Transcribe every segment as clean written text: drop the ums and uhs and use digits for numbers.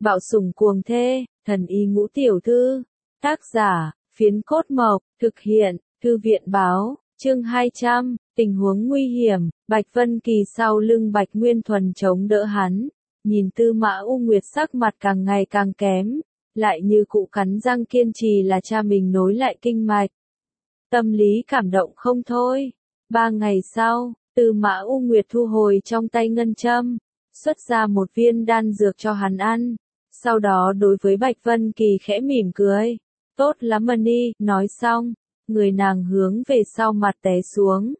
Bạo sủng cuồng thê, thần y ngũ tiểu thư. Tác giả, Phiến Cốt Mộc, thực hiện, Thư viện báo, chương 200, tình huống nguy hiểm, Bạch Vân Kỳ sau lưng Bạch Nguyên Thuần chống đỡ hắn, nhìn Tư Mã U Nguyệt sắc mặt càng ngày càng kém, lại như cụ cắn răng kiên trì là cha mình nối lại kinh mạch. Tâm lý cảm động không thôi. 3 ngày sau, Tư Mã U Nguyệt thu hồi trong tay ngân châm, xuất ra một viên đan dược cho hắn ăn. Sau đó đối với Bạch Vân Kỳ khẽ mỉm cười. Tốt lắm Mani, nói xong, người nàng hướng về sau mặt té xuống.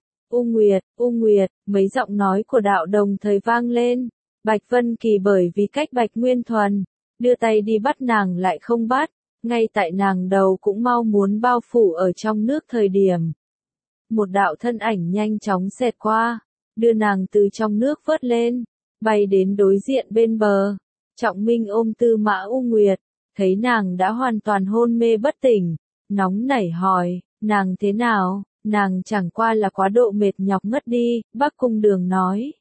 U Nguyệt, mấy giọng nói của đạo đồng thời vang lên. Bạch Vân Kỳ bởi vì cách Bạch Nguyên Thuần, đưa tay đi bắt nàng lại không bắt, ngay tại nàng đầu cũng mau muốn bao phủ ở trong nước thời điểm. Một đạo thân ảnh nhanh chóng xẹt qua, đưa nàng từ trong nước vớt lên, bay đến đối diện bên bờ. Trọng Minh ôm Tư Mã U Nguyệt, thấy nàng đã hoàn toàn hôn mê bất tỉnh, nóng nảy hỏi, nàng thế nào, nàng chẳng qua là quá độ mệt nhọc ngất đi, Bắc Cung Đường nói.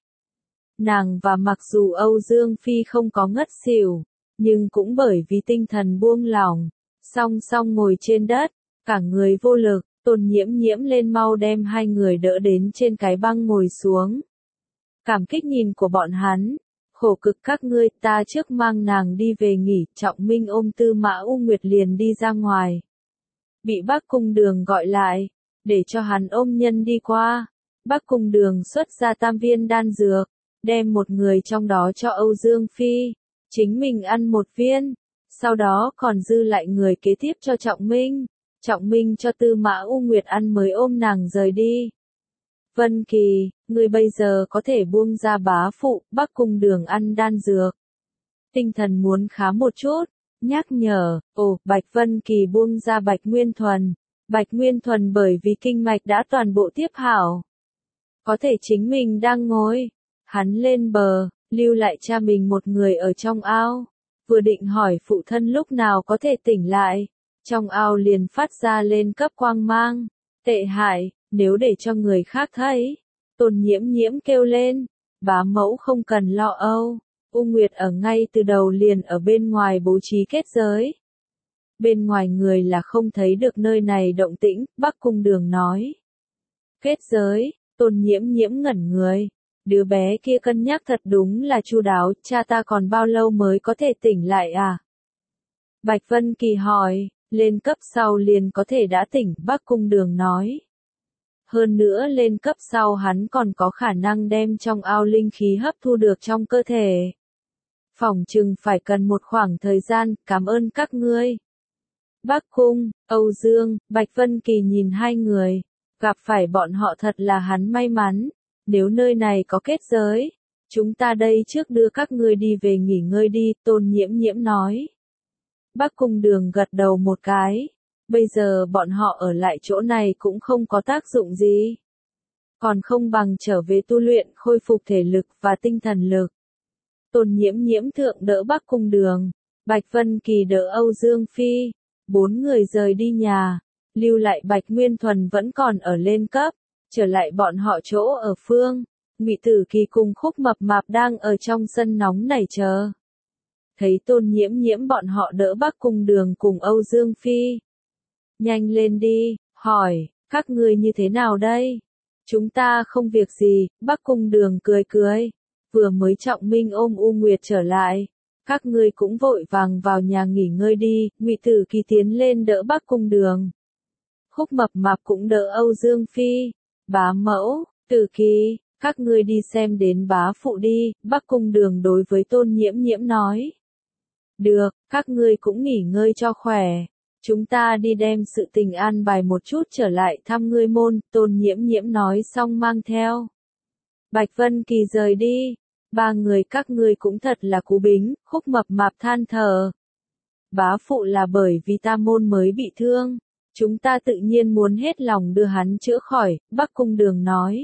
Nàng và mặc dù Âu Dương Phi không có ngất xỉu, nhưng cũng bởi vì tinh thần buông lỏng, song song ngồi trên đất, cả người vô lực, Tôn Nhiễm Nhiễm lên mau đem hai người đỡ đến trên cái băng ngồi xuống. Cảm kích nhìn của bọn hắn. Khổ cực các ngươi, ta trước mang nàng đi về nghỉ. Trọng Minh ôm Tư Mã U Nguyệt liền đi ra ngoài. Bị Bắc Cung Đường gọi lại, để cho hắn ôm nhân đi qua. Bắc Cung Đường xuất ra tam viên đan dược, đem một người trong đó cho Âu Dương Phi, chính mình ăn một viên, sau đó còn dư lại người kế tiếp cho Trọng Minh. Trọng Minh cho Tư Mã U Nguyệt ăn mới ôm nàng rời đi. Vân Kỳ, ngươi bây giờ có thể buông ra bá phụ, Bắc Cung Đường ăn đan dược. Tinh thần muốn khá một chút, nhắc nhở, Bạch Vân Kỳ buông ra Bạch Nguyên Thuần. Bạch Nguyên Thuần bởi vì kinh mạch đã toàn bộ tiếp hảo. Có thể chính mình đang ngồi, hắn lên bờ, lưu lại cha mình một người ở trong ao. Vừa định hỏi phụ thân lúc nào có thể tỉnh lại, trong ao liền phát ra lên cấp quang mang. Tệ hại. Nếu để cho người khác thấy, Tôn Nhiễm Nhiễm kêu lên, bá mẫu không cần lo âu, U Nguyệt ở ngay từ đầu liền ở bên ngoài bố trí kết giới. Bên ngoài người là không thấy được nơi này động tĩnh, Bắc Cung Đường nói. Kết giới, Tôn Nhiễm Nhiễm ngẩn người, đứa bé kia cân nhắc thật đúng là chu đáo, cha ta còn bao lâu mới có thể tỉnh lại à? Bạch Vân Kỳ hỏi, lên cấp sau liền có thể đã tỉnh, Bắc Cung Đường nói. Hơn nữa lên cấp sau hắn còn có khả năng đem trong ao linh khí hấp thu được trong cơ thể. Phỏng chừng phải cần một khoảng thời gian, cảm ơn các ngươi. Bắc Cung, Âu Dương, Bạch Vân Kỳ nhìn hai người, gặp phải bọn họ thật là hắn may mắn, nếu nơi này có kết giới, chúng ta đây trước đưa các ngươi đi về nghỉ ngơi đi, Tôn Nhiễm Nhiễm nói. Bắc Cung Đường gật đầu một cái. Bây giờ bọn họ ở lại chỗ này cũng không có tác dụng gì. Còn không bằng trở về tu luyện khôi phục thể lực và tinh thần lực. Tôn Nhiễm Nhiễm thượng đỡ Bắc Cung Đường, Bạch Vân Kỳ đỡ Âu Dương Phi. 4 người rời đi nhà, lưu lại Bạch Nguyên Thuần vẫn còn ở lên cấp, trở lại bọn họ chỗ ở phương. Ngụy Tử Kỳ cùng Khúc Mập Mạp đang ở trong sân nóng nảy chờ. Thấy Tôn Nhiễm Nhiễm bọn họ đỡ Bắc Cung Đường cùng Âu Dương Phi. Nhanh lên đi, hỏi, các ngươi như thế nào đây? Chúng ta không việc gì, Bắc Cung Đường cười cười. Vừa mới Trọng Minh ôm U Nguyệt trở lại. Các ngươi cũng vội vàng vào nhà nghỉ ngơi đi, Ngụy Tử Kỳ tiến lên đỡ Bắc Cung Đường. Khúc Mập Mạp cũng đỡ Âu Dương Phi. Bá mẫu, Tử Kỳ, các ngươi đi xem đến bá phụ đi, Bắc Cung Đường đối với Tôn Nhiễm Nhiễm nói. Được, các ngươi cũng nghỉ ngơi cho khỏe. Chúng ta đi đem sự tình an bài một chút trở lại thăm ngươi môn, Tôn Nhiễm Nhiễm nói xong mang theo. Bạch Vân Kỳ rời đi, 3 người các ngươi cũng thật là cú bính, Khúc Mập Mạp than thở. Bá phụ là bởi vì ta môn mới bị thương, chúng ta tự nhiên muốn hết lòng đưa hắn chữa khỏi, Bắc Cung Đường nói.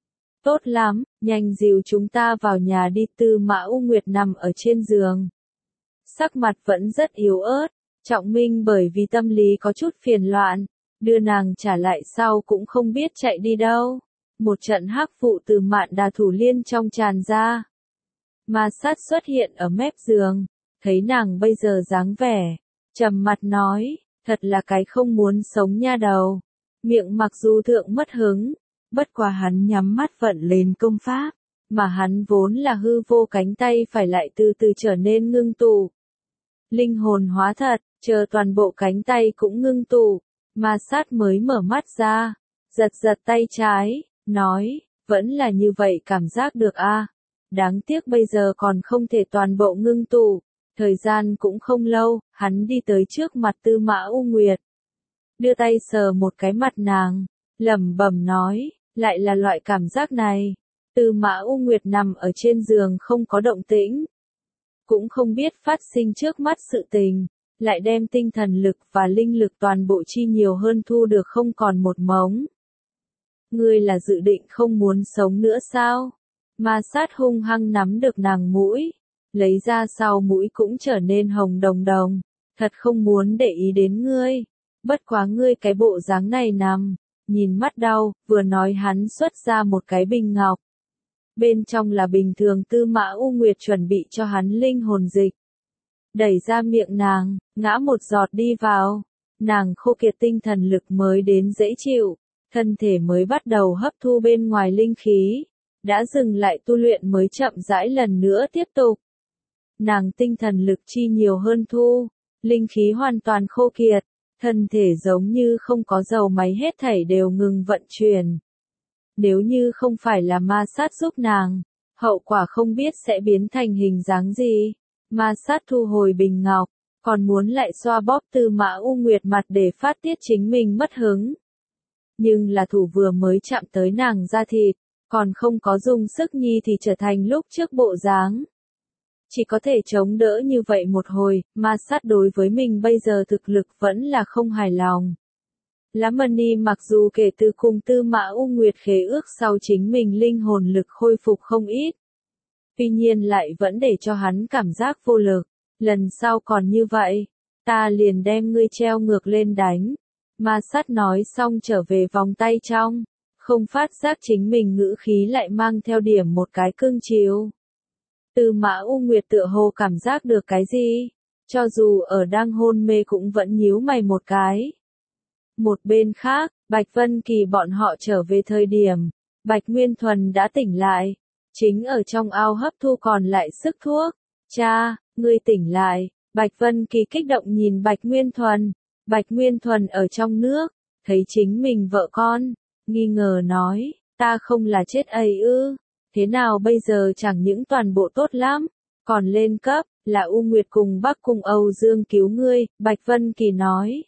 Tốt lắm, nhanh dìu chúng ta vào nhà đi. Tư Mã U Nguyệt nằm ở trên giường. Sắc mặt vẫn rất yếu ớt. Trọng Minh bởi vì tâm lý có chút phiền loạn, đưa nàng trả lại sau cũng không biết chạy đi đâu. Một trận hắc vụ từ Mạn Đà Thủ Liên trong tràn ra. Ma sát xuất hiện ở mép giường, thấy nàng bây giờ dáng vẻ, trầm mặt nói, thật là cái không muốn sống nha đầu. Miệng mặc dù thượng mất hứng, bất quá hắn nhắm mắt vận lên công pháp, mà hắn vốn là hư vô cánh tay phải lại từ từ trở nên ngưng tụ. Linh hồn hóa thật, chờ toàn bộ cánh tay cũng ngưng tụ, ma sát mới mở mắt ra, giật giật tay trái, nói, vẫn là như vậy cảm giác được a. Đáng tiếc bây giờ còn không thể toàn bộ ngưng tụ, thời gian cũng không lâu, hắn đi tới trước mặt Tư Mã U Nguyệt. Đưa tay sờ một cái mặt nàng, lẩm bẩm nói, lại là loại cảm giác này. Tư Mã U Nguyệt nằm ở trên giường không có động tĩnh, cũng không biết phát sinh trước mắt sự tình, lại đem tinh thần lực và linh lực toàn bộ chi nhiều hơn thu được không còn một mống. Ngươi là dự định không muốn sống nữa sao? Ma sát hung hăng nắm được nàng mũi, lấy ra sau mũi cũng trở nên hồng đồng đồng, thật không muốn để ý đến ngươi, bất quá ngươi cái bộ dáng này nằm, nhìn mắt đau, vừa nói hắn xuất ra một cái bình ngọc. Bên trong là bình thường Tư Mã U Nguyệt chuẩn bị cho hắn linh hồn dịch. Đẩy ra miệng nàng, ngã một giọt đi vào, nàng khô kiệt tinh thần lực mới đến dễ chịu, thân thể mới bắt đầu hấp thu bên ngoài linh khí, đã dừng lại tu luyện mới chậm rãi lần nữa tiếp tục. Nàng tinh thần lực chi nhiều hơn thu, linh khí hoàn toàn khô kiệt, thân thể giống như không có dầu máy hết thảy đều ngừng vận chuyển. Nếu như không phải là ma sát giúp nàng, hậu quả không biết sẽ biến thành hình dáng gì. Ma sát thu hồi bình ngọc, còn muốn lại xoa bóp Tư Mã U Nguyệt mặt để phát tiết chính mình mất hứng. Nhưng là thủ vừa mới chạm tới nàng da thịt, còn không có dùng sức nhi thì trở thành lúc trước bộ dáng. Chỉ có thể chống đỡ như vậy một hồi, ma sát đối với mình bây giờ thực lực vẫn là không hài lòng. Lá Mani mặc dù kể từ cùng Tư Mã U Nguyệt khế ước sau chính mình linh hồn lực khôi phục không ít. Tuy nhiên lại vẫn để cho hắn cảm giác vô lực. Lần sau còn như vậy, ta liền đem ngươi treo ngược lên đánh. Ma sát nói xong trở về vòng tay trong, không phát giác chính mình ngữ khí lại mang theo điểm một cái cương chiều. Tư Mã U Nguyệt tựa hồ cảm giác được cái gì, cho dù ở đang hôn mê cũng vẫn nhíu mày một cái. Một bên khác, Bạch Vân Kỳ bọn họ trở về thời điểm, Bạch Nguyên Thuần đã tỉnh lại, chính ở trong ao hấp thu còn lại sức thuốc. Cha, ngươi tỉnh lại, Bạch Vân Kỳ kích động nhìn Bạch Nguyên Thuần. Bạch Nguyên Thuần ở trong nước, thấy chính mình vợ con, nghi ngờ nói, ta không là chết ấy ư, thế nào bây giờ chẳng những toàn bộ tốt lắm, còn lên cấp, là U Nguyệt cùng Bắc Cung Âu Dương cứu ngươi, Bạch Vân Kỳ nói.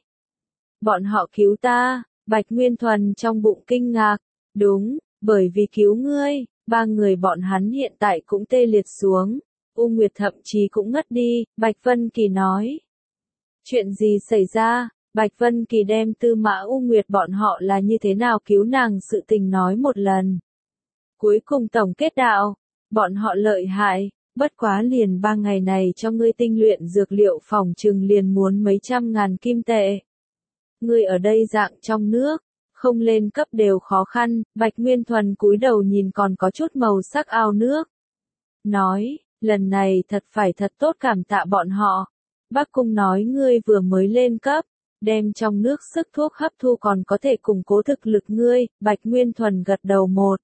Bọn họ cứu ta, Bạch Nguyên Thuần trong bụng kinh ngạc, đúng, bởi vì cứu ngươi, ba người bọn hắn hiện tại cũng tê liệt xuống, U Nguyệt thậm chí cũng ngất đi, Bạch Vân Kỳ nói. Chuyện gì xảy ra? Bạch Vân Kỳ đem Tư Mã U Nguyệt bọn họ là như thế nào cứu nàng sự tình nói một lần. Cuối cùng tổng kết đạo, bọn họ lợi hại, bất quá liền 3 ngày này cho ngươi tinh luyện dược liệu phòng trừng liền muốn mấy trăm ngàn kim tệ. Ngươi ở đây dạng trong nước, không lên cấp đều khó khăn, Bạch Nguyên Thuần cúi đầu nhìn còn có chút màu sắc ao nước. Nói, lần này thật phải thật tốt cảm tạ bọn họ. Bắc Cung nói ngươi vừa mới lên cấp, đem trong nước sức thuốc hấp thu còn có thể củng cố thực lực ngươi, Bạch Nguyên Thuần gật đầu một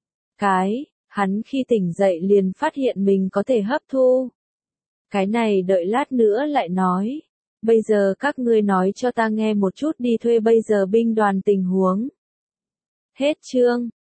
cái, hắn khi tỉnh dậy liền phát hiện mình có thể hấp thu. Cái này đợi lát nữa lại nói, bây giờ các ngươi nói cho ta nghe một chút đi thuê bây giờ binh đoàn tình huống. Hết chương.